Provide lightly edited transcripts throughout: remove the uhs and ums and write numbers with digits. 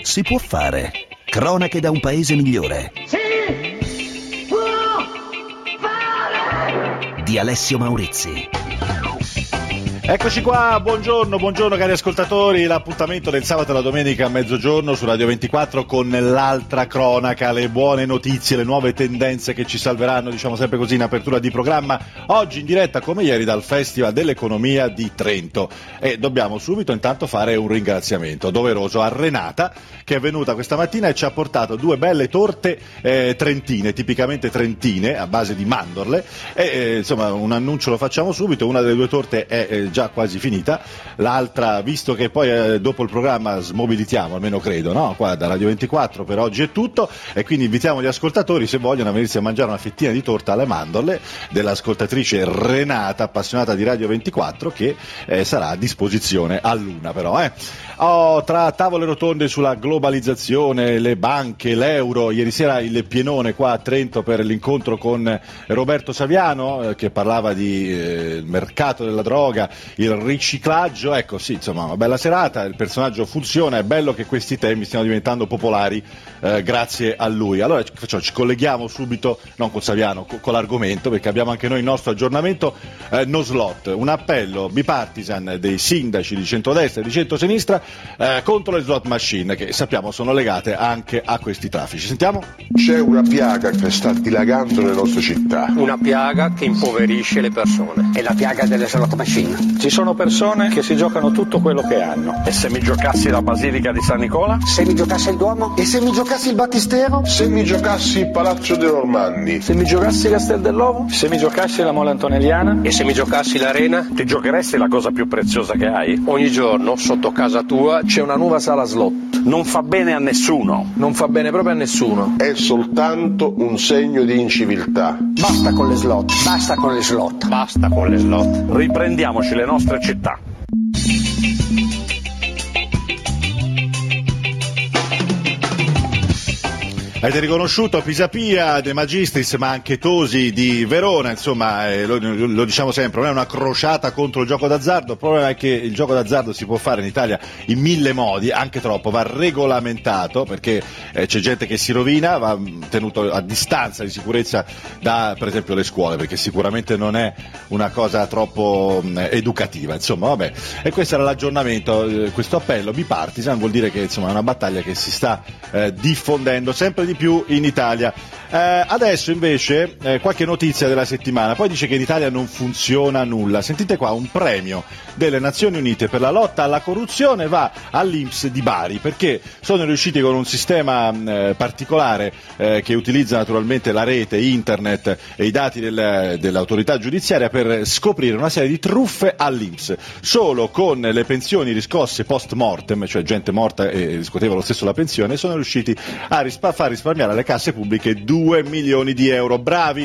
Si può fare. Cronache da un paese migliore. Si può fare. Di Alessio Maurizi. Eccoci qua, buongiorno cari ascoltatori, l'appuntamento del sabato e la domenica a mezzogiorno su Radio 24 con l'altra cronaca, le buone notizie, le nuove tendenze che ci salveranno, diciamo sempre così in apertura di programma, oggi in diretta come ieri dal Festival dell'Economia di Trento, e dobbiamo subito intanto fare un ringraziamento doveroso a Renata che è venuta questa mattina e ci ha portato due belle torte trentine, tipicamente trentine a base di mandorle e insomma un annuncio lo facciamo subito, una delle due torte è già quasi finita, l'altra, visto che poi dopo il programma smobilitiamo, almeno credo, no? Qua da Radio 24 per oggi è tutto, e quindi invitiamo gli ascoltatori, se vogliono, a venirsi a mangiare una fettina di torta alle mandorle dell'ascoltatrice Renata, appassionata di Radio 24, che sarà a disposizione all'una però. Tra tavole rotonde sulla globalizzazione, le banche, l'euro, ieri sera il pienone qua a Trento per l'incontro con Roberto Saviano che parlava di mercato della droga, il riciclaggio, ecco sì, insomma una bella serata, il personaggio funziona, è bello che questi temi stiano diventando popolari grazie a lui. Allora ci colleghiamo subito, non con Saviano, con l'argomento, perché abbiamo anche noi il nostro aggiornamento no slot, un appello bipartisan dei sindaci di centrodestra e di centrosinistra contro le slot machine, che sappiamo sono legate anche a questi traffici. Sentiamo? C'è una piaga che sta dilagando nelle nostre città. Una piaga che impoverisce le persone. È la piaga delle slot machine. Ci sono persone che si giocano tutto quello che hanno. E se mi giocassi la Basilica di San Nicola? Se mi giocassi il Duomo? E se mi giocassi il Battistero? Se mi giocassi il Palazzo dei Normanni? Se mi giocassi Castel dell'Ovo? Se mi giocassi la Mole Antonelliana? E se mi giocassi l'Arena? Ti giocheresti la cosa più preziosa che hai? Ogni giorno, sotto casa tua, c'è una nuova sala slot. Non fa bene a nessuno. Non fa bene proprio a nessuno. È soltanto un segno di inciviltà. Basta con le slot. Basta con le slot. Basta con le slot. Riprendiamoci le nostre città. Avete riconosciuto Pisapia, De Magistris, ma anche Tosi di Verona, insomma lo diciamo sempre, non è una crociata contro il gioco d'azzardo, il problema è che il gioco d'azzardo si può fare in Italia in mille modi, anche troppo, va regolamentato, perché c'è gente che si rovina, va tenuto a distanza di sicurezza da per esempio le scuole, perché sicuramente non è una cosa troppo educativa, insomma vabbè, e questo era l'aggiornamento, questo appello bipartisan vuol dire che insomma è una battaglia che si sta diffondendo sempre di più in Italia. Adesso invece qualche notizia della settimana, poi dice che in Italia non funziona nulla. Sentite qua, un premio delle Nazioni Unite per la lotta alla corruzione va all'INPS di Bari, perché sono riusciti con un sistema particolare che utilizza naturalmente la rete, internet e i dati dell'autorità giudiziaria per scoprire una serie di truffe all'INPS. Solo con le pensioni riscosse post mortem, cioè gente morta e riscuoteva lo stesso la pensione, sono riusciti a far risparmiare alle casse pubbliche 2 milioni di euro. Bravi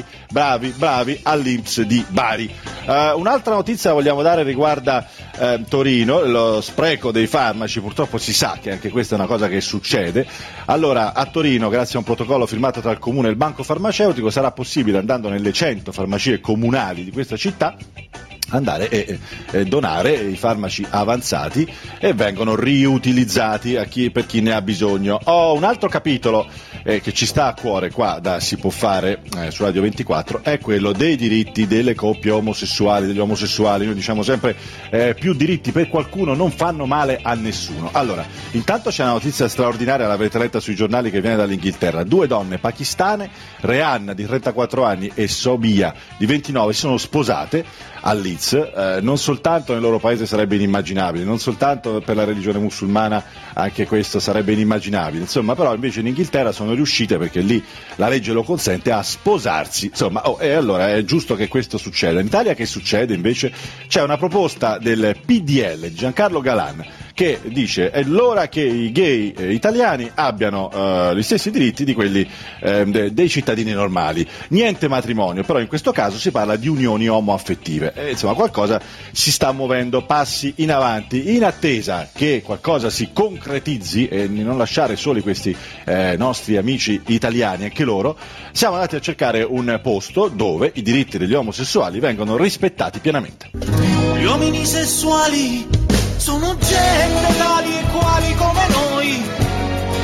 all'INPS di Bari. Un'altra notizia vogliamo dare riguarda Torino, lo spreco dei farmaci, purtroppo si sa che anche questa è una cosa che succede. Allora a Torino, grazie a un protocollo firmato tra il comune e il banco farmaceutico, sarà possibile, andando nelle 100 farmacie comunali di questa città, andare e donare i farmaci avanzati, e vengono riutilizzati per chi ne ha bisogno. Un altro capitolo che ci sta a cuore qua da Si può fare su Radio 24 è quello dei diritti delle coppie omosessuali, degli omosessuali. Noi diciamo sempre più diritti per qualcuno non fanno male a nessuno. Allora, intanto c'è una notizia straordinaria, l'avrete letta sui giornali, che viene dall'Inghilterra. 2 donne pakistane, Rehan di 34 anni e Sobia di 29, si sono sposate a Leeds. Non soltanto nel loro paese sarebbe inimmaginabile, non soltanto per la religione musulmana, anche questo sarebbe inimmaginabile, insomma, però invece in Inghilterra sono riuscite, perché lì la legge lo consente, a sposarsi, insomma, e allora è giusto che questo succeda. In Italia che succede invece? C'è una proposta del PDL di Giancarlo Galan che dice è l'ora che i gay italiani abbiano gli stessi diritti di quelli dei cittadini normali. Niente matrimonio, però in questo caso si parla di unioni omoaffettive. Insomma, qualcosa si sta muovendo, passi in avanti, in attesa che qualcosa si concretizzi e di non lasciare soli questi nostri amici italiani, anche loro. Siamo andati a cercare un posto dove i diritti degli omosessuali vengono rispettati pienamente. Gli uomini sessuali sono gente tali e quali come noi,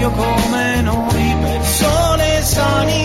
meglio come noi, persone sani.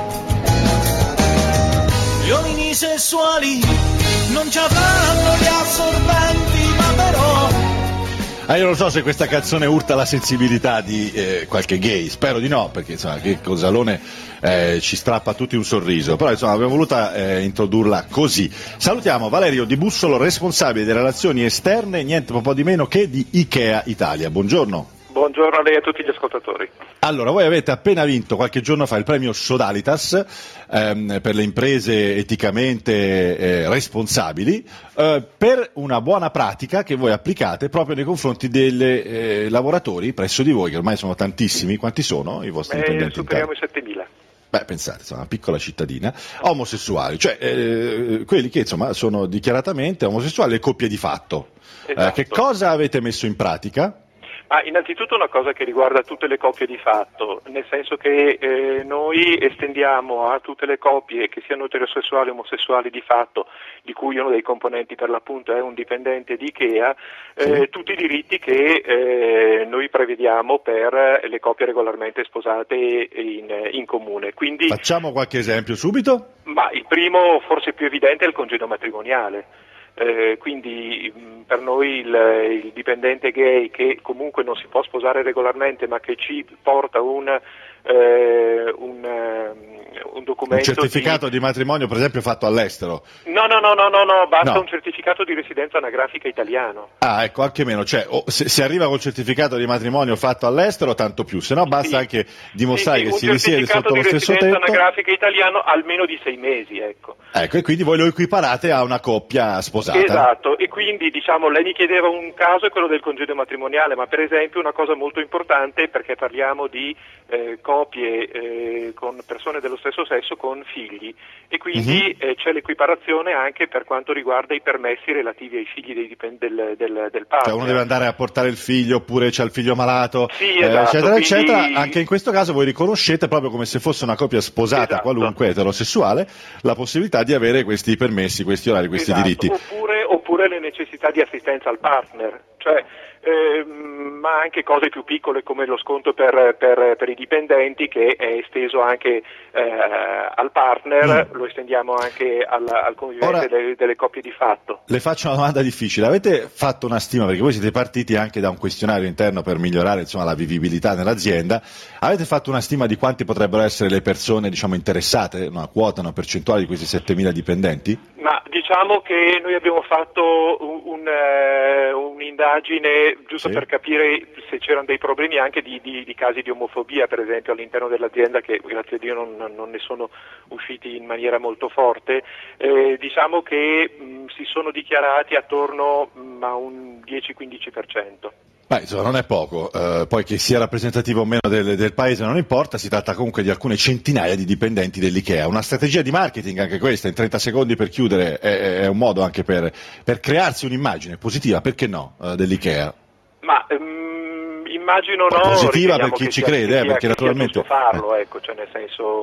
Gli uomini sessuali non ci avranno gli assorbenti, ma però... Io non so se questa canzone urta la sensibilità di qualche gay, spero di no, perché insomma che Cosalone ci strappa tutti un sorriso, però insomma abbiamo voluta introdurla così. Salutiamo Valerio Di Bussolo, responsabile delle relazioni esterne, niente po' di meno che di Ikea Italia. Buongiorno. Buongiorno a lei e a tutti gli ascoltatori. Allora, voi avete appena vinto qualche giorno fa il premio Sodalitas per le imprese eticamente responsabili, per una buona pratica che voi applicate proprio nei confronti dei lavoratori presso di voi, che ormai sono tantissimi. Quanti sono i vostri dipendenti? Superiamo i 7.000. Beh, pensate, insomma, una piccola cittadina, omosessuali, cioè quelli che insomma sono dichiaratamente omosessuali e coppie di fatto. Esatto. Che cosa avete messo in pratica? Innanzitutto una cosa che riguarda tutte le coppie di fatto, nel senso che noi estendiamo a tutte le coppie, che siano eterosessuali o omosessuali di fatto, di cui uno dei componenti per l'appunto è un dipendente di Ikea, tutti i diritti che noi prevediamo per le coppie regolarmente sposate in comune. Quindi, facciamo qualche esempio subito? Ma il primo, forse più evidente, è il congedo matrimoniale. Quindi per noi il dipendente gay che comunque non si può sposare regolarmente, ma che ci porta un documento, un certificato di matrimonio, per esempio fatto all'estero. No, basta un certificato di residenza anagrafica italiano. Ecco, anche meno, cioè se arriva col certificato di matrimonio fatto all'estero tanto più, se no basta anche dimostrare che si risiede sotto lo stesso tetto. Un certificato di residenza anagrafica italiano almeno di 6 mesi, ecco. Ecco, e quindi voi lo equiparate a una coppia sposata. Esatto, e quindi lei mi chiedeva un caso, è quello del congedo matrimoniale, ma per esempio una cosa molto importante, perché parliamo di coppie con persone dello stesso sesso con figli, e quindi c'è l'equiparazione anche per quanto riguarda i permessi relativi ai figli del partner. Cioè uno deve andare a portare il figlio, oppure c'è il figlio malato, esatto, eccetera, quindi... eccetera. Anche in questo caso voi riconoscete, proprio come se fosse una coppia sposata, esatto, qualunque eterosessuale, la possibilità di avere questi permessi, questi orari, questi diritti. Oppure le necessità di assistenza al partner, cioè ma anche cose più piccole come lo sconto per i dipendenti, che è esteso anche al partner, lo estendiamo anche al convivente delle coppie di fatto. Le faccio una domanda difficile: avete fatto una stima, perché voi siete partiti anche da un questionario interno per migliorare la vivibilità nell'azienda, avete fatto una stima di quanti potrebbero essere le persone interessate, una quota, una percentuale di questi 7.000 dipendenti? Ma diciamo che noi abbiamo fatto un'indagine giusto per capire se c'erano dei problemi anche di casi di omofobia, per esempio, all'interno dell'azienda, che grazie a Dio non ne sono usciti in maniera molto forte. Diciamo che si sono dichiarati attorno a un 10-15%. Insomma, non è poco, poi che sia rappresentativo o meno del paese non importa, si tratta comunque di alcune centinaia di dipendenti dell'Ikea. Una strategia di marketing anche questa, in 30 secondi per chiudere, è un modo anche per crearsi un'immagine positiva, perché no, dell'Ikea? Ma immagino poi positiva per chi ci crede, perché naturalmente... farlo, ecco, cioè nel senso,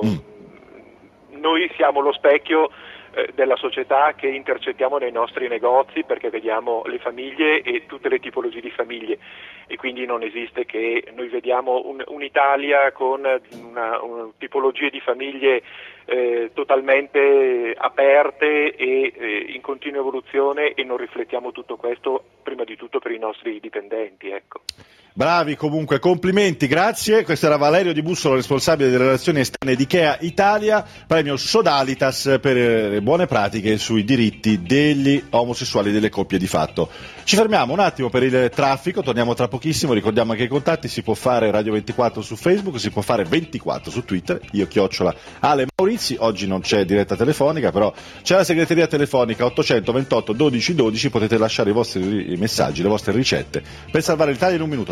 noi siamo lo specchio della società che intercettiamo nei nostri negozi, perché vediamo le famiglie e tutte le tipologie di famiglie, e quindi non esiste che noi vediamo un'Italia con una tipologie di famiglie totalmente aperte e in continua evoluzione, e non riflettiamo tutto questo prima di tutto per i nostri dipendenti, ecco. Bravi, comunque, complimenti, grazie. Questo era Valerio Di Bussolo, responsabile delle relazioni esterne di Ikea Italia, premio Sodalitas per le buone pratiche sui diritti degli omosessuali delle coppie di fatto. Ci fermiamo un attimo per il traffico, torniamo tra pochissimo, ricordiamo che i contatti si può fare Radio 24 su Facebook, si può fare 24 su Twitter, io @ Maurizi, oggi non c'è diretta telefonica, però c'è la segreteria telefonica 828 12 12, potete lasciare i vostri messaggi, le vostre ricette per salvare l'Italia in un minuto.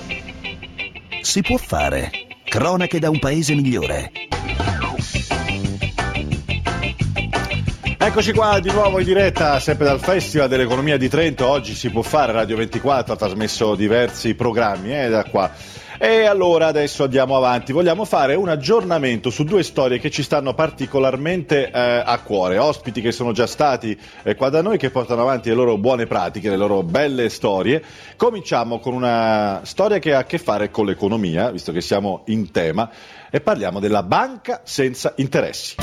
Si può fare. Cronache da un paese migliore. Eccoci qua di nuovo in diretta, sempre dal Festival dell'Economia di Trento. Oggi si può fare, Radio 24 ha trasmesso diversi programmi da qua. E allora adesso andiamo avanti, vogliamo fare un aggiornamento su due storie che ci stanno particolarmente a cuore, ospiti che sono già stati qua da noi, che portano avanti le loro buone pratiche, le loro belle storie. Cominciamo con una storia che ha a che fare con l'economia, visto che siamo in tema, e parliamo della banca senza interessi.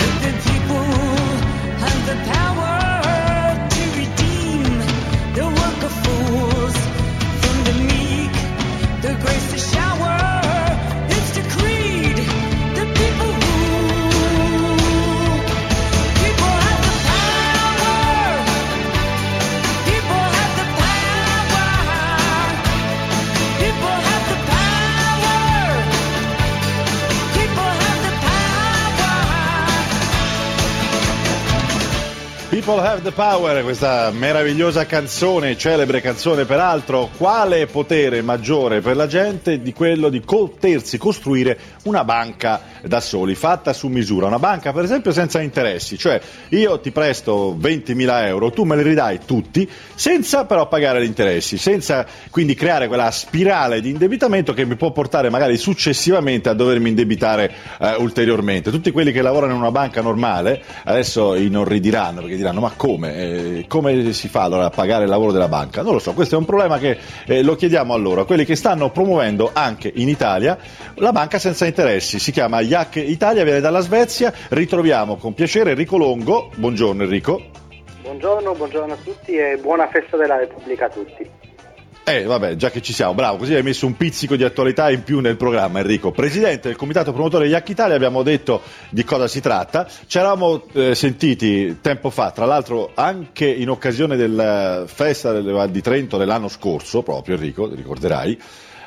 People Have the Power, questa meravigliosa canzone, celebre canzone peraltro. Quale potere maggiore per la gente di quello di potersi costruire una banca da soli, fatta su misura, una banca per esempio senza interessi, cioè io ti presto 20.000 euro, tu me li ridai tutti, senza però pagare gli interessi, senza quindi creare quella spirale di indebitamento che mi può portare magari successivamente a dovermi indebitare ulteriormente. Tutti quelli che lavorano in una banca normale adesso inorridiranno, perché diranno: ma come si fa allora a pagare il lavoro della banca? Non lo so, questo è un problema che lo chiediamo a loro, a quelli che stanno promuovendo anche in Italia la banca senza interessi. Si chiama IAC Italia, viene dalla Svezia. Ritroviamo con piacere Enrico Longo. Buongiorno Enrico. Buongiorno a tutti e buona festa della Repubblica a tutti. Vabbè, già che ci siamo, bravo, così hai messo un pizzico di attualità in più nel programma, Enrico. Presidente del comitato promotore IAC Italia, abbiamo detto di cosa si tratta. Ci eravamo sentiti tempo fa, tra l'altro anche in occasione della festa delle Val di Trento dell'anno scorso, proprio Enrico, ti ricorderai,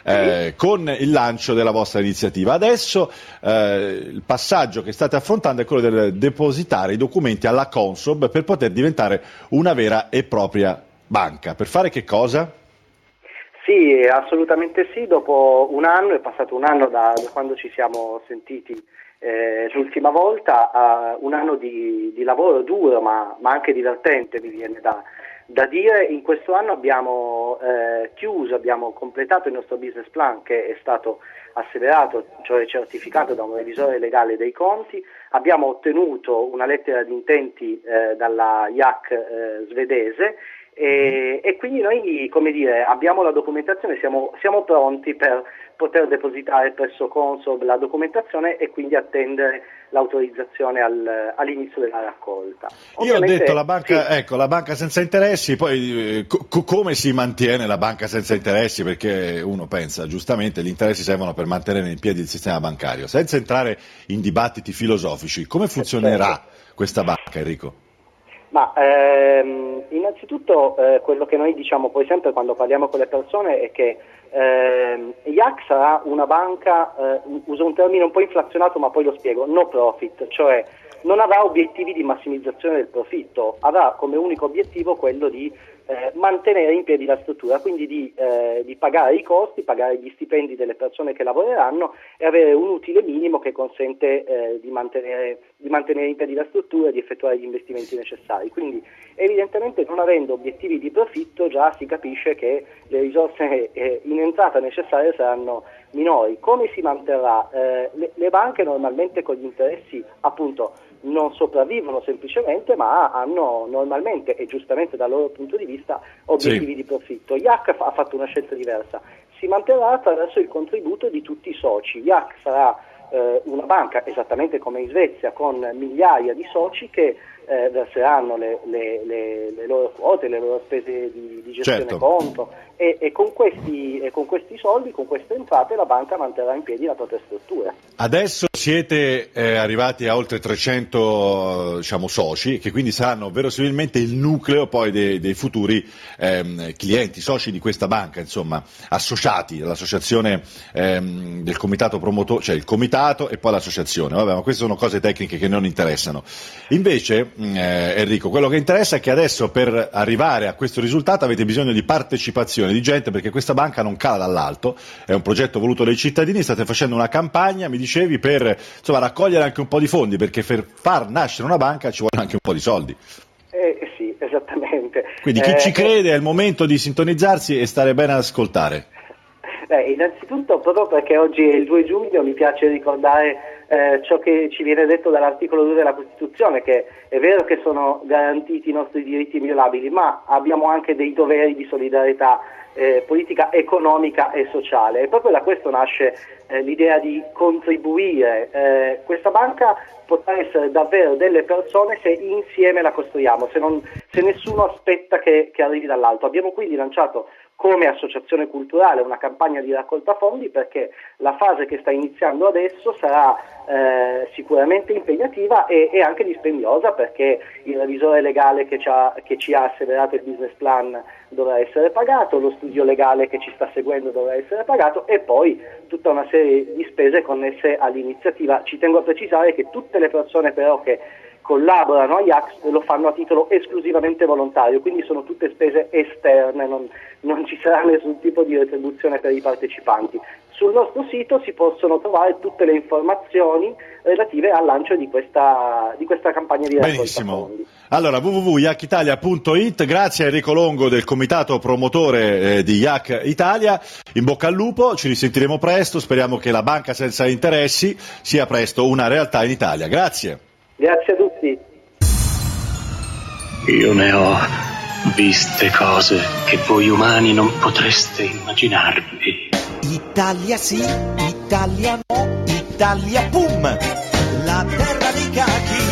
con il lancio della vostra iniziativa. Adesso il passaggio che state affrontando è quello del depositare i documenti alla Consob per poter diventare una vera e propria banca. Per fare che cosa? Sì, assolutamente sì. Dopo un anno, è passato un anno da quando ci siamo sentiti l'ultima volta, un anno di lavoro duro ma anche divertente, mi viene da dire. In questo anno abbiamo abbiamo completato il nostro business plan, che è stato asseverato, cioè certificato da un revisore legale dei conti. Abbiamo ottenuto una lettera di intenti dalla IAC svedese e quindi noi, come dire, abbiamo la documentazione, siamo pronti per poter depositare presso Consob la documentazione e quindi attendere l'autorizzazione all'inizio della raccolta. Io ho detto la banca, sì. Ecco, la banca senza interessi, poi come si mantiene la banca senza interessi? Perché uno pensa, giustamente, gli interessi servono per mantenere in piedi il sistema bancario. Senza entrare in dibattiti filosofici, come funzionerà questa banca, Enrico? Ma innanzitutto quello che noi diciamo poi sempre quando parliamo con le persone è che IAC sarà una banca, uso un termine un po' inflazionato ma poi lo spiego, no profit, cioè non avrà obiettivi di massimizzazione del profitto, avrà come unico obiettivo quello di mantenere in piedi la struttura, quindi di pagare i costi, pagare gli stipendi delle persone che lavoreranno e avere un utile minimo che consente di mantenere in piedi la struttura e di effettuare gli investimenti necessari. Quindi evidentemente, non avendo obiettivi di profitto, già si capisce che le risorse in entrata necessarie saranno minori. Come si manterrà? Le banche normalmente con gli interessi appunto non sopravvivono semplicemente, ma hanno normalmente e giustamente dal loro punto di vista obiettivi di profitto. IAC ha fatto una scelta diversa, si manterrà attraverso il contributo di tutti i soci. IAC sarà una banca esattamente come in Svezia, con migliaia di soci che verseranno le loro quote, le loro spese di gestione, certo, conto e con questi soldi, con queste entrate, la banca manterrà in piedi la propria struttura. Adesso siete arrivati a oltre 300 soci, che quindi saranno verosimilmente il nucleo poi dei futuri clienti, soci di questa banca, insomma, associati all'associazione del comitato promotore, cioè il comitato e poi l'associazione. Vabbè, ma queste sono cose tecniche che non interessano. Invece, Enrico, quello che interessa è che adesso, per arrivare a questo risultato, avete bisogno di partecipazione di gente, perché questa banca non cala dall'alto, è un progetto voluto dai cittadini. State facendo una campagna, mi dicevi, per raccogliere anche un po' di fondi, perché per far nascere una banca ci vuole anche un po' di soldi. Sì, esattamente. Quindi chi ci crede è il momento di sintonizzarsi e stare bene ad ascoltare. Innanzitutto, proprio perché oggi è il 2 giugno, mi piace ricordare ciò che ci viene detto dall'articolo 2 della Costituzione, che è vero che sono garantiti i nostri diritti inviolabili, ma abbiamo anche dei doveri di solidarietà politica, economica e sociale, e proprio da questo nasce l'idea di contribuire. Questa banca potrà essere davvero delle persone se insieme la costruiamo, se nessuno aspetta che arrivi dall'alto. Abbiamo quindi lanciato come associazione culturale una campagna di raccolta fondi, perché la fase che sta iniziando adesso sarà sicuramente impegnativa e anche dispendiosa, perché il revisore legale che ci ha asseverato il business plan dovrà essere pagato, lo studio legale che ci sta seguendo dovrà essere pagato, e poi tutta una serie di spese connesse all'iniziativa. Ci tengo a precisare che tutte le persone però che collaborano a IACS lo fanno a titolo esclusivamente volontario, quindi sono tutte spese esterne, non ci sarà nessun tipo di retribuzione per i partecipanti. Sul nostro sito si possono trovare tutte le informazioni relative al lancio di questa campagna di raccolta fondi. Allora, www.iacitalia.it, grazie a Enrico Longo del comitato promotore di IAC Italia, in bocca al lupo, ci risentiremo presto, speriamo che la banca senza interessi sia presto una realtà in Italia. Grazie. Grazie a tutti. Io ne ho viste cose che voi umani non potreste immaginarvi. Italia sì, Italia no, Italia pum, la terra dei cachi.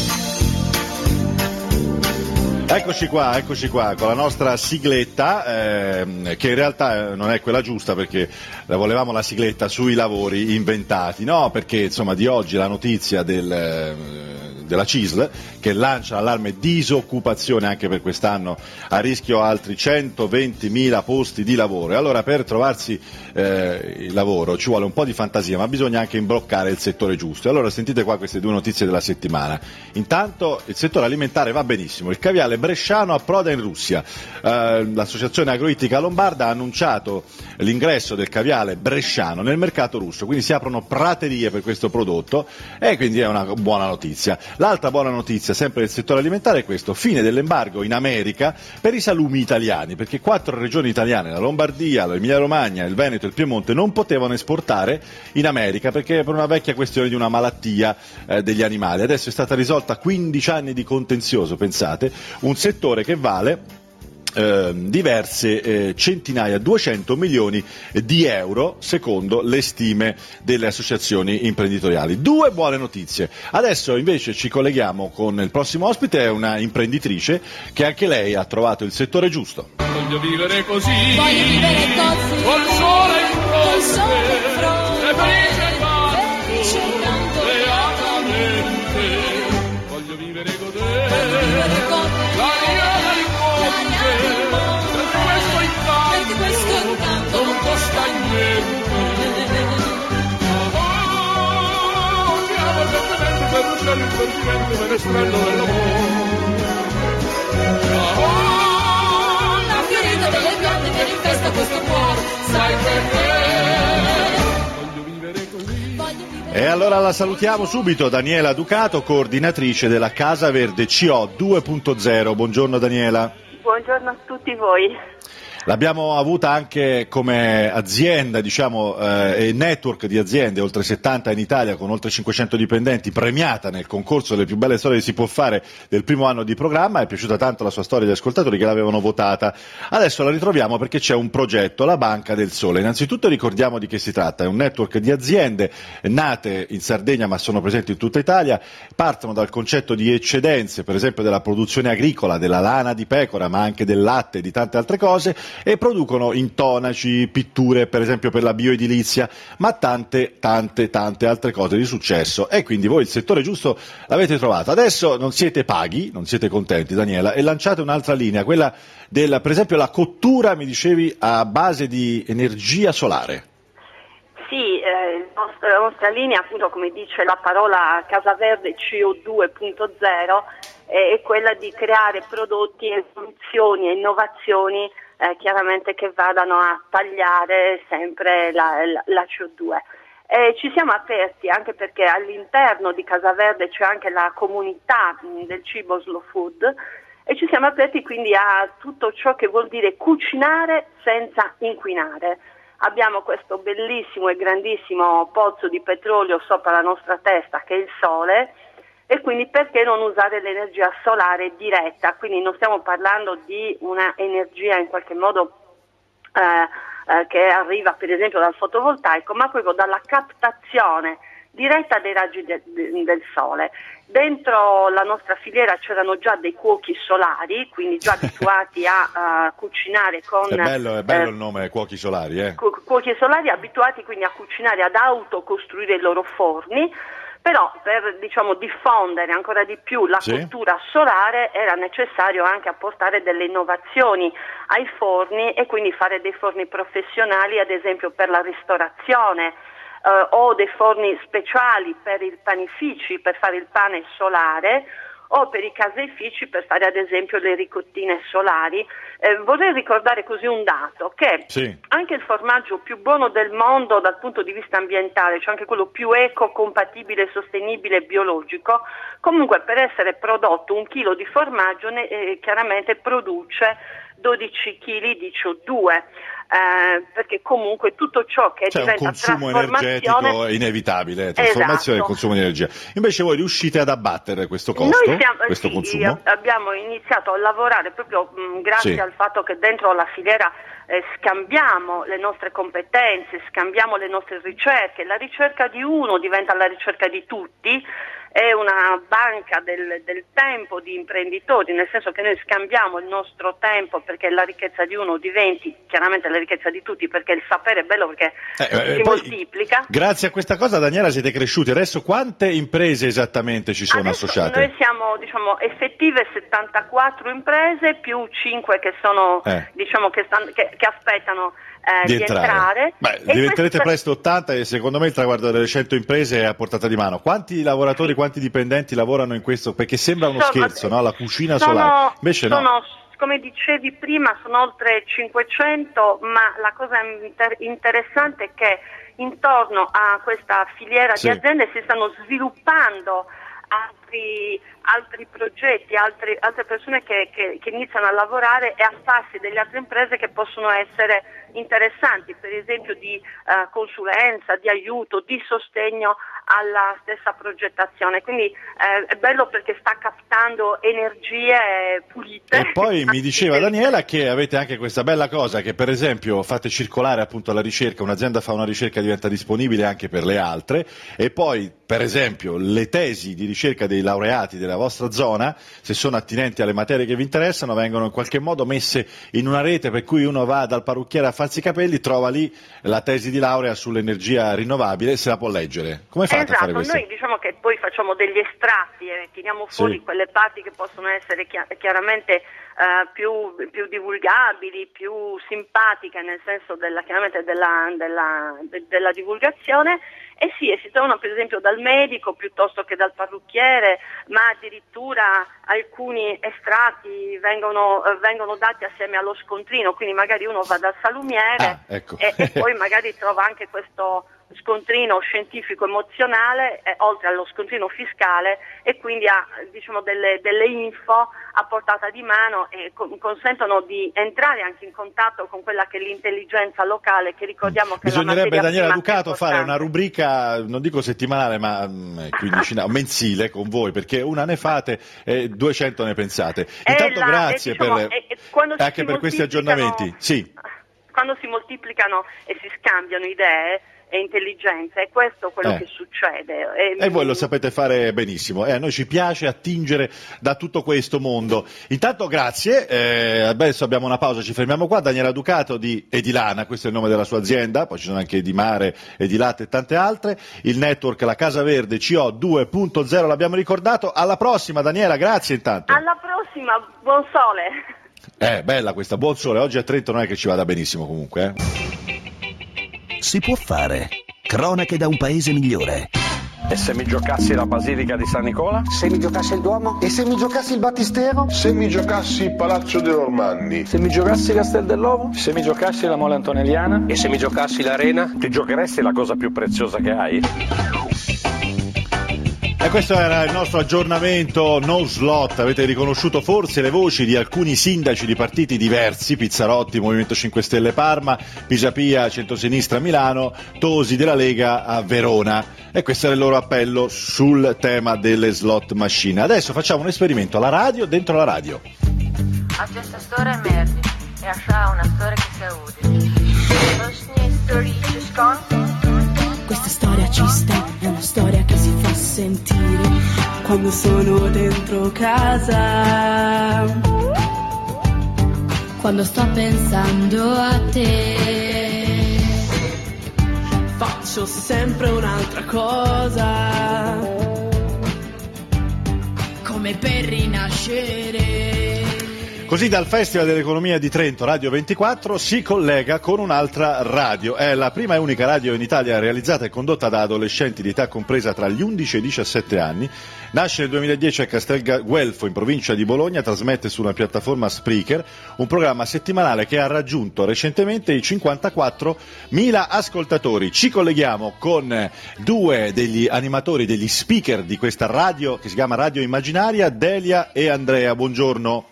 Eccoci qua, con la nostra sigletta, che in realtà non è quella giusta, perché volevamo la sigletta sui lavori inventati, no? Perché insomma di oggi la notizia della CISL, che lancia l'allarme disoccupazione anche per quest'anno, a rischio altri 120.000 posti di lavoro. E allora per trovarsi il lavoro ci vuole un po' di fantasia, ma bisogna anche imbroccare il settore giusto. E allora sentite qua queste due notizie della settimana. Intanto il settore alimentare va benissimo, il caviale bresciano approda in Russia. L'Associazione Agroittica Lombarda ha annunciato l'ingresso del caviale bresciano nel mercato russo, quindi si aprono praterie per questo prodotto, e quindi è una buona notizia. L'altra buona notizia, sempre del settore alimentare, è questo: fine dell'embargo in America per i salumi italiani, perché 4 regioni italiane, la Lombardia, l'Emilia Romagna, il Veneto e il Piemonte, non potevano esportare in America perché per una vecchia questione di una malattia degli animali. Adesso è stata risolta 15 anni di contenzioso, pensate, un settore che vale diverse centinaia, 200 milioni di euro secondo le stime delle associazioni imprenditoriali. Due buone notizie. Adesso invece ci colleghiamo con il prossimo ospite, è una imprenditrice che anche lei ha trovato il settore giusto. Voglio vivere così, col sole in fronte, e felice canto, beatamente. Voglio vivere godere, la mia del monte, perché questo incanto non costa niente. Andiamo lentamente per rusciare il sentimento menestrello dell'amore. La fiorita delle piante che rinfesta questo cuore, sai perché? Voglio vivere così. E allora la salutiamo subito, Daniela Ducato, coordinatrice della Casa Verde CO 2.0. Buongiorno Daniela. Buongiorno a tutti voi. L'abbiamo avuta anche come azienda, diciamo, e network di aziende, oltre 70 in Italia, con oltre 500 dipendenti, premiata nel concorso delle più belle storie che si può fare del primo anno di programma. È piaciuta tanto la sua storia agli ascoltatori che l'avevano votata. Adesso la ritroviamo perché c'è un progetto, la Banca del Sole. Innanzitutto ricordiamo di che si tratta: è un network di aziende nate in Sardegna ma sono presenti in tutta Italia, partono dal concetto di eccedenze, per esempio della produzione agricola, della lana di pecora, ma anche del latte e di tante altre cose, e producono intonaci, pitture per esempio per la bioedilizia, ma tante altre cose di successo. E quindi voi il settore giusto l'avete trovato. Adesso non siete paghi, non siete contenti Daniela, e lanciate un'altra linea, quella della, per esempio, la cottura, mi dicevi, a base di energia solare. Sì, la nostra linea, appunto, come dice la parola Casa Verde CO 2.0, è quella di creare prodotti e soluzioni e innovazioni chiaramente che vadano a tagliare sempre la CO2. Ci siamo aperti anche perché all'interno di Casa Verde c'è anche la comunità del cibo slow food, e ci siamo aperti quindi a tutto ciò che vuol dire cucinare senza inquinare. abbiamo questo bellissimo e grandissimo pozzo di petrolio sopra la nostra testa che è il Sole, e quindi perché non usare l'energia solare diretta? Quindi non stiamo parlando di una energia in qualche modo che arriva per esempio dal fotovoltaico, ma proprio dalla captazione diretta dei raggi del Sole. Dentro la nostra filiera c'erano già dei cuochi solari, quindi già abituati a cucinare con... È bello il nome, cuochi solari. Cuochi solari abituati quindi a cucinare, ad autocostruire i loro forni, però per diffondere ancora di più la cottura solare era necessario anche apportare delle innovazioni ai forni e quindi fare dei forni professionali, ad esempio per la ristorazione, o dei forni speciali per i panifici, per fare il pane solare, o per i caseifici per fare ad esempio le ricottine solari. Vorrei ricordare così un dato, che anche il formaggio più buono del mondo dal punto di vista ambientale, cioè anche quello più eco-compatibile, sostenibile e biologico, comunque per essere prodotto 1 chilo di formaggio chiaramente produce 12 kg di CO2, perché comunque tutto ciò che diventa un consumo energetico inevitabile, trasformazione e consumo di energia. Invece voi riuscite ad abbattere questo costo, questo consumo? Abbiamo iniziato a lavorare proprio grazie al fatto che dentro la filiera scambiamo le nostre competenze, scambiamo le nostre ricerche, la ricerca di uno diventa la ricerca di tutti. È una banca del tempo di imprenditori, nel senso che noi scambiamo il nostro tempo perché la ricchezza di uno diventi chiaramente la ricchezza di tutti, perché il sapere è bello perché si moltiplica. Grazie a questa cosa, Daniela, siete cresciuti. Adesso quante imprese esattamente ci sono associate? Noi siamo effettive 74 imprese più 5 che sono che aspettano di entrare. Diventerete presto 80 e secondo me il traguardo delle 100 imprese è a portata di mano. Quanti lavoratori, quanti dipendenti lavorano in questo? Perché sembra uno scherzo, no? La cucina solare. Invece no. Come dicevi prima, sono oltre 500, ma la cosa interessante è che intorno a questa filiera di aziende si stanno sviluppando altri progetti, altre persone che iniziano a lavorare e a farsi delle altre imprese che possono essere interessanti, per esempio di consulenza, di aiuto, di sostegno alla stessa progettazione. Quindi è bello perché sta captando energie pulite. E poi mi diceva Daniela che avete anche questa bella cosa che per esempio fate circolare appunto la ricerca, un'azienda fa una ricerca e diventa disponibile anche per le altre, e poi per esempio le tesi di ricerca dei laureati della vostra zona, se sono attinenti alle materie che vi interessano, vengono in qualche modo messe in una rete per cui uno va dal parrucchiere a farsi i capelli, trova lì la tesi di laurea sull'energia rinnovabile e se la può leggere. Come fate a fare questo? Noi diciamo che poi facciamo degli estratti e tiriamo fuori quelle parti che possono essere chiaramente più divulgabili, più simpatiche nel senso della divulgazione, e si trovano per esempio dal medico piuttosto che dal parrucchiere, ma addirittura alcuni estratti vengono dati assieme allo scontrino, quindi magari uno va dal salumiere e poi magari trova anche questo scontrino scientifico emozionale oltre allo scontrino fiscale, e quindi ha delle info a portata di mano e consentono di entrare anche in contatto con quella che è l'intelligenza locale, che ricordiamo che bisognerebbe, Daniela Ducato, fare una rubrica, non dico settimanale ma mensile con voi, perché una ne fate e 200 ne pensate. Intanto grazie anche per questi aggiornamenti. Quando si moltiplicano e si scambiano idee e intelligenza, è questo quello che succede. E voi lo sapete fare benissimo, a noi ci piace attingere da tutto questo mondo. Intanto grazie, adesso abbiamo una pausa, ci fermiamo qua. Daniela Ducato di Edilana, questo è il nome della sua azienda, poi ci sono anche Edimare, Edilate e tante altre, il network La Casa Verde CO 2.0 l'abbiamo ricordato. Alla prossima Daniela, grazie intanto. Alla prossima, buon sole. Bella questa, buon sole, oggi a Trento non è che ci vada benissimo comunque. Si può fare. Cronache da un paese migliore. E se mi giocassi la Basilica di San Nicola? Se mi giocassi il Duomo? E se mi giocassi il Battistero? Se mi giocassi il Palazzo dei Normanni? Se mi giocassi Castel dell'Ovo? Se mi giocassi la Mole Antonelliana? E se mi giocassi l'Arena? Ti giocheresti la cosa più preziosa che hai? E questo era il nostro aggiornamento no slot. Avete riconosciuto forse le voci di alcuni sindaci di partiti diversi: Pizzarotti, Movimento 5 Stelle Parma, Pisapia, Centrosinistra Milano, Tosi della Lega a Verona. E questo era il loro appello sul tema delle slot machine. Adesso facciamo un esperimento alla radio, dentro la radio. A questa storia è merdi e a una storia che si uditi. Questa storia ci sta, è una storia che si fa sentire quando sono dentro casa, quando sto pensando a te, faccio sempre un'altra cosa, come per rinascere. Così dal Festival dell'Economia di Trento, Radio 24 si collega con un'altra radio. È la prima e unica radio in Italia realizzata e condotta da adolescenti di età compresa tra gli 11 e i 17 anni. Nasce nel 2010 a Castel Guelfo, in provincia di Bologna, trasmette sulla piattaforma Spreaker un programma settimanale che ha raggiunto recentemente i 54.000 ascoltatori. Ci colleghiamo con due degli animatori, degli speaker di questa radio che si chiama Radio Immaginaria, Delia e Andrea. Buongiorno.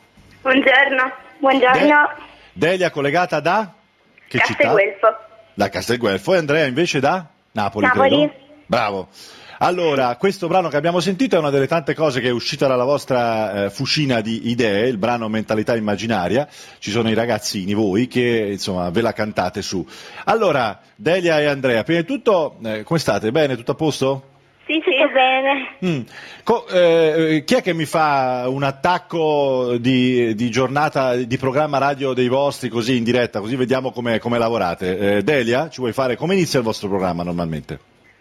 Buongiorno. Delia collegata da? Che Castelguelfo. città? Da Castelguelfo. E Andrea invece da? Napoli. Credo. Bravo. Allora, questo brano che abbiamo sentito è una delle tante cose che è uscita dalla vostra fucina di idee, il brano Mentalità Immaginaria. Ci sono i ragazzini, voi, che insomma ve la cantate su. Allora, Delia e Andrea, prima di tutto, come state? Bene? Tutto a posto? Sì, bene. Chi è che mi fa un attacco di giornata, di programma radio dei vostri, così in diretta, così vediamo come lavorate? Delia, ci vuoi fare? Come inizia il vostro programma normalmente?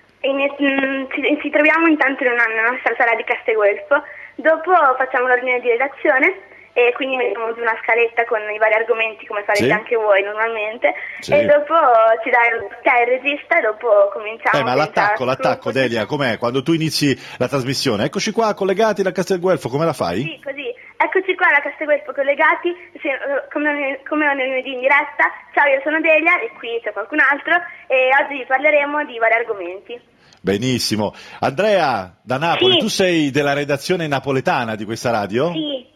Ci troviamo intanto nella nostra sala di Castelguelfo, dopo facciamo la riunione di redazione e quindi mettiamo giù una scaletta con i vari argomenti come farete anche voi normalmente, e dopo ci dai il regista e dopo cominciamo. Ma l'attacco Delia, com'è? Quando tu inizi la trasmissione, eccoci qua collegati da Castelguelfo, come la fai? Sì, così, eccoci qua da Castelguelfo collegati, come una lunedì in diretta. Ciao, io sono Delia e qui c'è qualcun altro e oggi parleremo di vari argomenti. Benissimo. Andrea, da Napoli, sì. Tu sei della redazione napoletana di questa radio? Sì.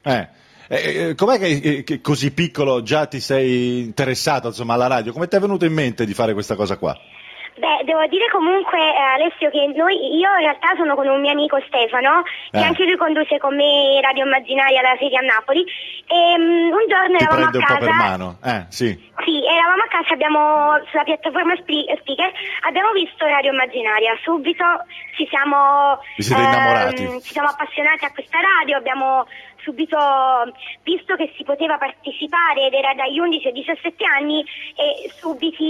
Com'è che così piccolo già ti sei interessato, insomma, alla radio? Come ti è venuto in mente di fare questa cosa qua? Beh, devo dire comunque, Alessio, che io in realtà sono con un mio amico Stefano, che anche lui conduce con me Radio Immaginaria alla Feria a Napoli, e un giorno ti eravamo prende a casa. Un po' per mano, sì. Sì, eravamo a casa, sulla piattaforma Speaker, abbiamo visto Radio Immaginaria, subito vi siete innamorati. Ci siamo appassionati a questa radio, abbiamo subito visto che si poteva partecipare ed era dagli 11 ai 17 anni e subito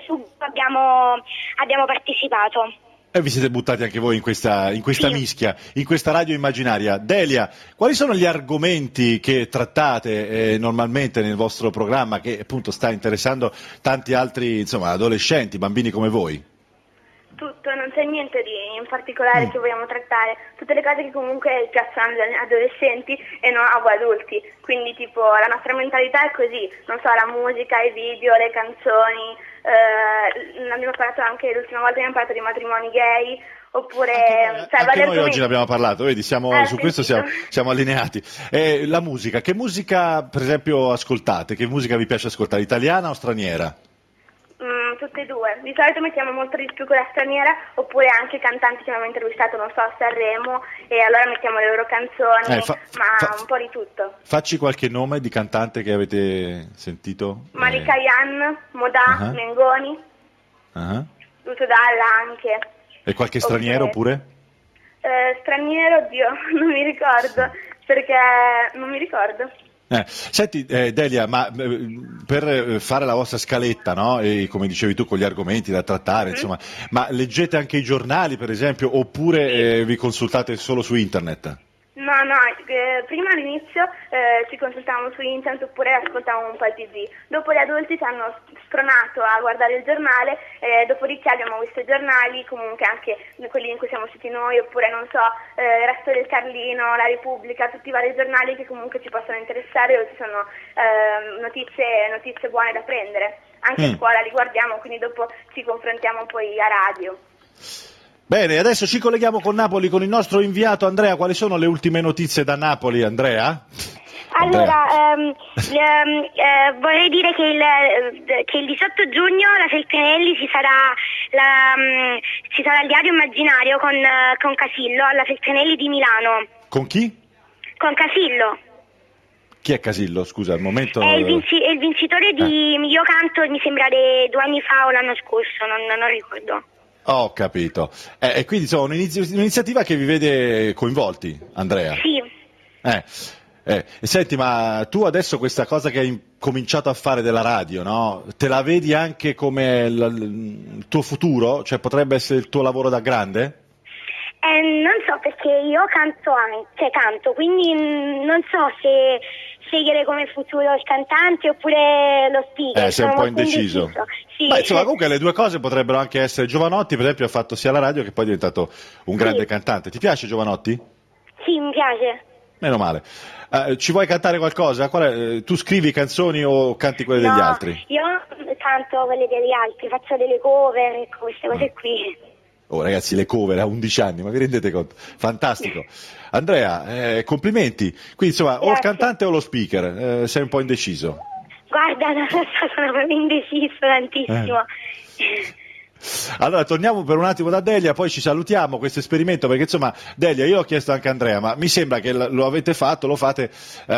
abbiamo partecipato. E vi siete buttati anche voi in questa mischia, in questa radio immaginaria. Delia, quali sono gli argomenti che trattate normalmente nel vostro programma che appunto sta interessando tanti altri, insomma, adolescenti, bambini come voi? Tutto, non c'è niente in particolare che vogliamo trattare, tutte le cose che comunque piacciono agli adolescenti e non a voi adulti, quindi tipo la nostra mentalità è così, non so, la musica, i video, le canzoni, abbiamo parlato anche l'ultima volta, abbiamo parlato di matrimoni gay, oppure anche noi oggi ne abbiamo parlato, vedi, su questo siamo allineati. La musica, che musica per esempio ascoltate, che musica vi piace ascoltare, italiana o straniera? Tutte e due, di solito mettiamo molto di più quella straniera, oppure anche cantanti che abbiamo intervistato, non so, a Sanremo, e allora mettiamo le loro canzoni, un po' di tutto. Facci qualche nome di cantante che avete sentito? Malika Yan, Modà, Mengoni, Lucio Dalla anche. E qualche straniero pure? Straniero, oddio, non mi ricordo, perché non mi ricordo. Senti Delia, ma per fare la vostra scaletta, no? E come dicevi tu, con gli argomenti da trattare, insomma, ma leggete anche i giornali per esempio, oppure vi consultate solo su internet? No, prima all'inizio ci consultavamo su internet oppure ascoltavamo un po' il TV, dopo gli adulti ci hanno spronato a guardare il giornale, dopodiché abbiamo visto i giornali, comunque anche quelli in cui siamo usciti noi, oppure non so, il Resto del Carlino, La Repubblica, tutti i vari giornali che comunque ci possono interessare o ci sono notizie buone da prendere. Anche a scuola li guardiamo, quindi dopo ci confrontiamo poi a radio. Bene, adesso ci colleghiamo con Napoli con il nostro inviato Andrea. Quali sono le ultime notizie da Napoli, Andrea? Allora, vorrei dire che il 18 giugno la Feltrinelli ci sarà il diario immaginario con Casillo alla Feltrinelli di Milano. Con chi? Con Casillo. Chi è Casillo? Scusa, al momento... È il vincitore di Io Canto, mi sembra 2 anni fa o l'anno scorso, non ricordo. Ho capito. E quindi insomma un'iniziativa che vi vede coinvolti, Andrea? Sì. Senti, ma tu adesso questa cosa che hai cominciato a fare della radio, no? Te la vedi anche come il tuo futuro? Cioè potrebbe essere il tuo lavoro da grande? Non so, perché io canto, quindi non so se scegliere come futuro il cantante oppure lo speaker. Sei un po' indeciso. Sì. Beh, insomma, comunque le due cose potrebbero anche essere. Giovanotti, per esempio, ha fatto sia la radio che poi è diventato un grande cantante. Ti piace Giovanotti? Sì, mi piace. Meno male. Ci vuoi cantare qualcosa? Tu scrivi canzoni o canti quelle degli altri? Io canto quelle degli altri, faccio delle cover, queste cose qui. Oh ragazzi, le cover a 11 anni, ma vi rendete conto? Fantastico. Andrea, complimenti. Quindi insomma, o il cantante o lo speaker, sei un po' indeciso. Guarda, sono proprio indeciso tantissimo. Allora torniamo per un attimo da Delia, poi ci salutiamo questo esperimento, perché insomma Delia, io ho chiesto anche a Andrea, ma mi sembra che lo avete fatto, lo fate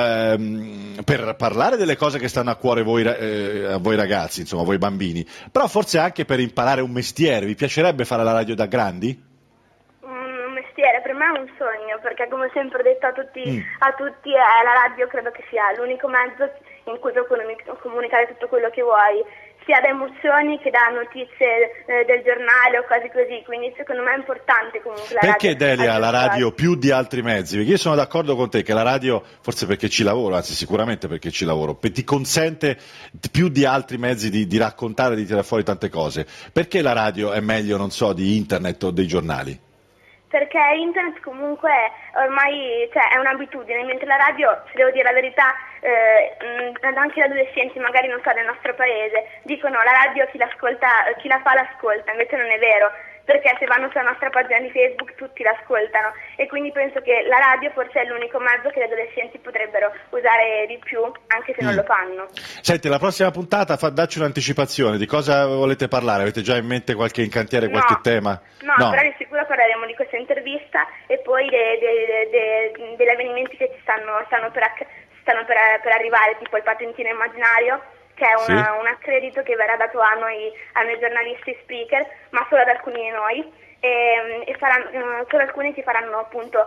per parlare delle cose che stanno a cuore a voi ragazzi, insomma, voi bambini, però forse anche per imparare un mestiere. Vi piacerebbe fare la radio da grandi? Un mestiere per me è un sogno, perché come ho sempre detto a tutti la radio credo che sia l'unico mezzo in cui puoi comunicare tutto quello che vuoi, sia da emozioni che da notizie del giornale o cose così, quindi secondo me è importante comunque la Perché radio. Delia la radio più di altri mezzi? Perché io sono d'accordo con te che la radio, forse perché ci lavoro, anzi sicuramente perché ci lavoro, ti consente più di altri mezzi di raccontare, di tirare fuori tante cose. Perché la radio è meglio, non so, di internet o dei giornali? Perché internet comunque ormai è un'abitudine, mentre la radio, se devo dire la verità, anche gli adolescenti magari non so del nostro paese dicono la radio chi la fa l'ascolta, invece non è vero, perché se vanno sulla nostra pagina di Facebook tutti l'ascoltano, e quindi penso che la radio forse è l'unico mezzo che gli adolescenti potrebbero usare di più, anche se non lo fanno. Senti, la prossima puntata dacci un'anticipazione, di cosa volete parlare? Avete già in mente qualche in cantiere, qualche tema? No, però di sicuro parleremo di questa intervista e poi degli avvenimenti che ci stanno per arrivare, tipo il patentino immaginario, che è un accredito che verrà dato a noi giornalisti speaker, ma solo ad alcuni di noi, e solo alcuni ci faranno appunto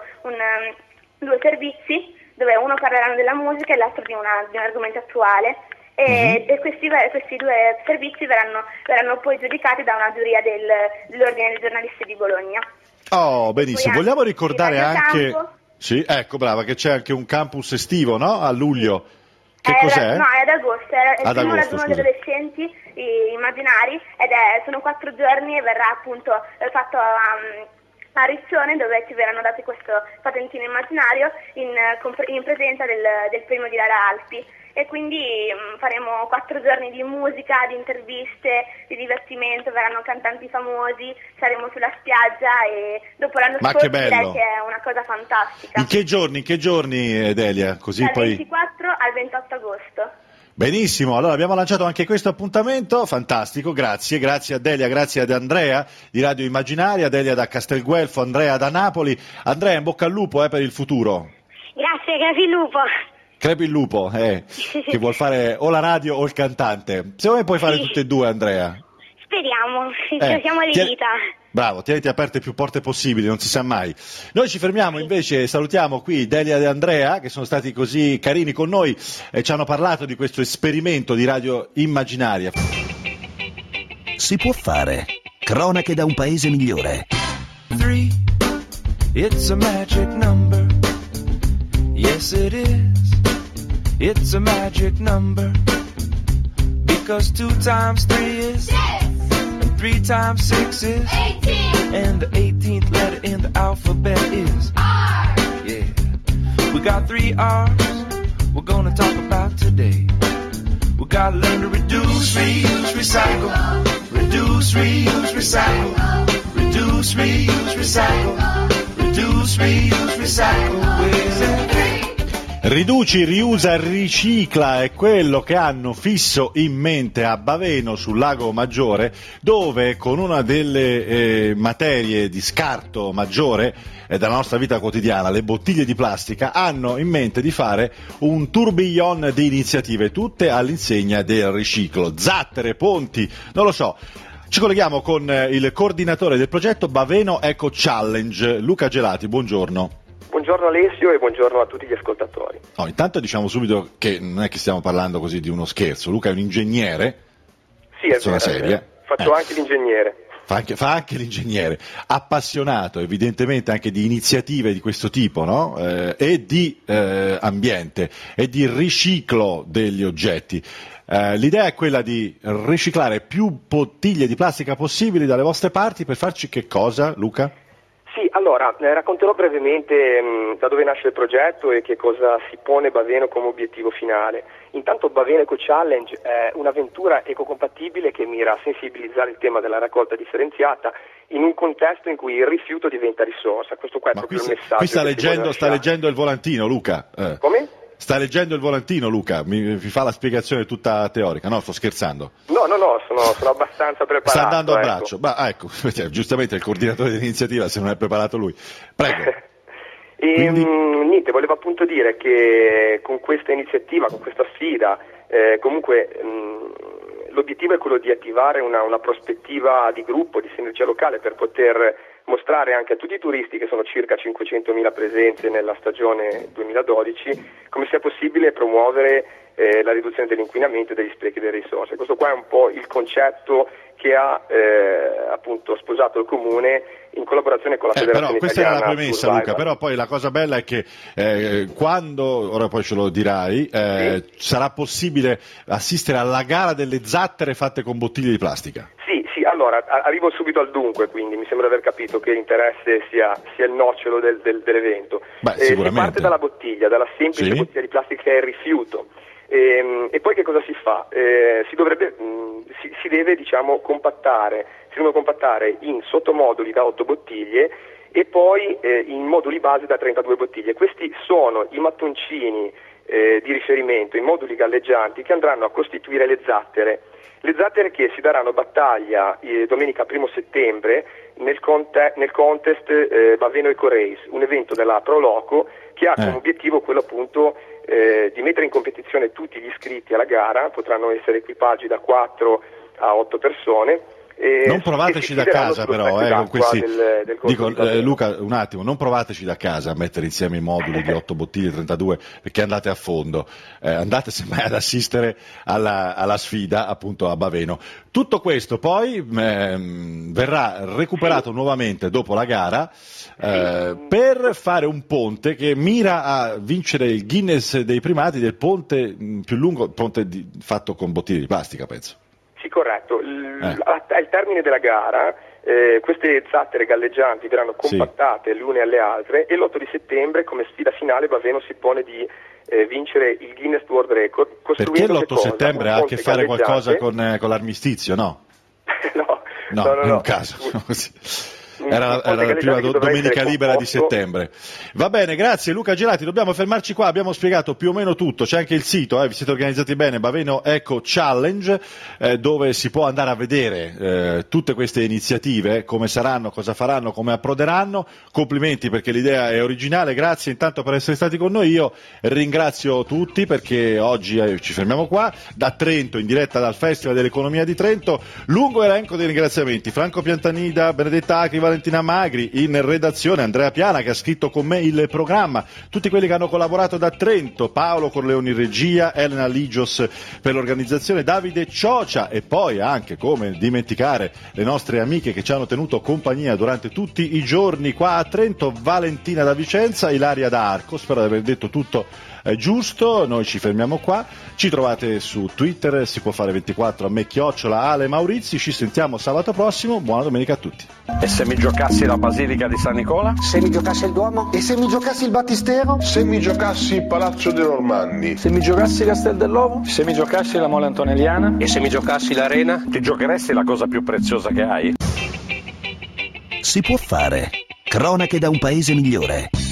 2 servizi, dove uno parleranno della musica e l'altro di un argomento attuale, e questi 2 servizi verranno poi giudicati da una giuria dell'Ordine dei giornalisti di Bologna. Oh, benissimo. Vogliamo ricordare anche... Campo. Sì, ecco, brava, che c'è anche un campus estivo, no? A luglio. Che cos'è? No, è ad agosto, è il primo raduno degli adolescenti immaginari, sono 4 giorni e verrà appunto fatto a Riccione, dove ci verranno dati questo patentino immaginario in presenza del premio di Lara Alpi, e quindi faremo 4 giorni di musica, di interviste, di divertimento, verranno cantanti famosi, saremo sulla spiaggia, e dopo l'anno scorso direi che è una cosa fantastica. In che giorni, Delia? Così dal poi... 24 al 28 agosto. Benissimo, allora abbiamo lanciato anche questo appuntamento, fantastico, grazie a Delia, grazie ad Andrea di Radio Immaginaria, Delia da Castelguelfo, Andrea da Napoli. Andrea, in bocca al lupo per il futuro. Grazie, crepi il lupo. Crepi il lupo, che vuol fare o la radio o il cantante. Secondo me puoi fare tutte e 2, Andrea. Speriamo, siamo alle dita. Bravo, tieniti aperte più porte possibili, non si sa mai. Noi ci fermiamo invece, salutiamo qui Delia e Andrea, che sono stati così carini con noi e ci hanno parlato di questo esperimento di Radio Immaginaria. Si può fare. Cronache da un paese migliore. 3, it's a magic number. Yes it is. It's a magic number. Because 2 times 3 is 6. 3 times 6 is 18. And the 18th letter in the alphabet is R. Yeah. We got 3 R's we're gonna talk about today. We gotta learn to reduce, reuse, recycle. Reduce, reuse, recycle. Reduce, Reduce, reuse, recycle. Reduce, reuse, recycle. Riduci, riusa, ricicla è quello che hanno fisso in mente a Baveno sul Lago Maggiore, dove con una delle materie di scarto maggiore della nostra vita quotidiana, le bottiglie di plastica, hanno in mente di fare un tourbillon di iniziative, tutte all'insegna del riciclo. Zattere, ponti, non lo so. Ci colleghiamo con il coordinatore del progetto Baveno Eco Challenge, Luca Gelati, buongiorno. Buongiorno Alessio e buongiorno a tutti gli ascoltatori. No, intanto diciamo subito che non è che stiamo parlando così di uno scherzo. Luca è un ingegnere, sì, è vero, seria. Faccio anche l'ingegnere. Fa anche l'ingegnere, appassionato evidentemente anche di iniziative di questo tipo, no? E di ambiente e di riciclo degli oggetti. L'idea è quella di riciclare più bottiglie di plastica possibili dalle vostre parti per farci che cosa, Luca? Sì, allora, racconterò brevemente da dove nasce il progetto e che cosa si pone Baveno come obiettivo finale. Intanto Baveno Eco Challenge è un'avventura ecocompatibile che mira a sensibilizzare il tema della raccolta differenziata in un contesto in cui il rifiuto diventa risorsa. Questo qua è proprio il messaggio. Qui sta leggendo il volantino, Luca. Come? Sta leggendo il volantino, Luca, mi fa la spiegazione tutta teorica. No, sto scherzando. No, sono abbastanza preparato. Sta andando a braccio. Ma ecco, giustamente il coordinatore dell'iniziativa, se non è preparato lui. Prego. Niente, volevo appunto dire che con questa iniziativa, con questa sfida, comunque l'obiettivo è quello di attivare una prospettiva di gruppo, di sinergia locale per poter mostrare anche a tutti i turisti, che sono circa 500.000 presenze nella stagione 2012, come sia possibile promuovere la riduzione dell'inquinamento e degli sprechi delle risorse. Questo qua è un po' il concetto che ha appunto sposato il Comune in collaborazione con la Federazione Italiana. Questa era la premessa, Luca, però poi la cosa bella è che quando, ora poi ce lo dirai, sarà possibile assistere alla gara delle zattere fatte con bottiglie di plastica. Sì, allora arrivo subito al dunque, quindi mi sembra aver capito che l'interesse sia il nocciolo dell'evento. Si parte dalla bottiglia, dalla semplice bottiglia di plastica che è il rifiuto. E poi che cosa si fa? Si deve diciamo compattare in sottomoduli da 8 bottiglie e poi in moduli base da 32 bottiglie. Questi sono i mattoncini di riferimento, i moduli galleggianti che andranno a costituire le zattere che si daranno battaglia domenica 1 settembre nel contest Baveno Eco Race, un evento della Pro Loco che ha come obiettivo quello appunto di mettere in competizione tutti gli iscritti alla gara. Potranno essere equipaggi da 4 a 8 persone. Non provateci da casa però, con questi... Dico, Luca, un attimo, non provateci da casa a mettere insieme i moduli di 8 bottiglie 32 perché andate a fondo, andate semmai ad assistere alla sfida appunto a Baveno. Tutto questo poi verrà recuperato nuovamente dopo la gara per fare un ponte che mira a vincere il Guinness dei primati del ponte più lungo, fatto con bottiglie di plastica, penso. Sì, corretto. Al termine della gara queste zattere galleggianti verranno compattate le une alle altre e l'8 di settembre come sfida finale Baveno si pone di vincere il Guinness World Record. Perché l'8 settembre ha a che fare qualcosa con l'armistizio, no? No, è un caso. Era la prima domenica libera di settembre. Va bene, grazie Luca Gelati, dobbiamo fermarci qua, abbiamo spiegato più o meno tutto, c'è anche il sito, vi siete organizzati bene, Baveno Eco Challenge, dove si può andare a vedere tutte queste iniziative, come saranno, cosa faranno, come approderanno. Complimenti perché l'idea è originale, grazie intanto per essere stati con noi. Io ringrazio tutti perché oggi ci fermiamo qua, da Trento, in diretta dal Festival dell'Economia di Trento, lungo elenco dei ringraziamenti: Franco Piantanida, Benedetta Acri, Valentina Magri, in redazione Andrea Piana che ha scritto con me il programma, tutti quelli che hanno collaborato da Trento, Paolo Corleoni in regia, Elena Ligios per l'organizzazione, Davide Ciocia, e poi anche, come dimenticare, le nostre amiche che ci hanno tenuto compagnia durante tutti i giorni qua a Trento, Valentina da Vicenza, Ilaria da Arco. Spero di aver detto tutto giusto. Noi ci fermiamo qua, ci trovate su Twitter, si può fare 24 a me @Ale Maurizi. Ci sentiamo sabato prossimo, buona domenica a tutti. E se mi giocassi la Basilica di San Nicola? Se mi giocassi il Duomo? E se mi giocassi il Battistero? Se mi giocassi il Palazzo dei Normanni? Se mi giocassi Castel dell'Ovo? Se mi giocassi la Mole Antonelliana? E se mi giocassi l'Arena? Ti giocheresti la cosa più preziosa che hai? Si può fare. Cronache da un paese migliore.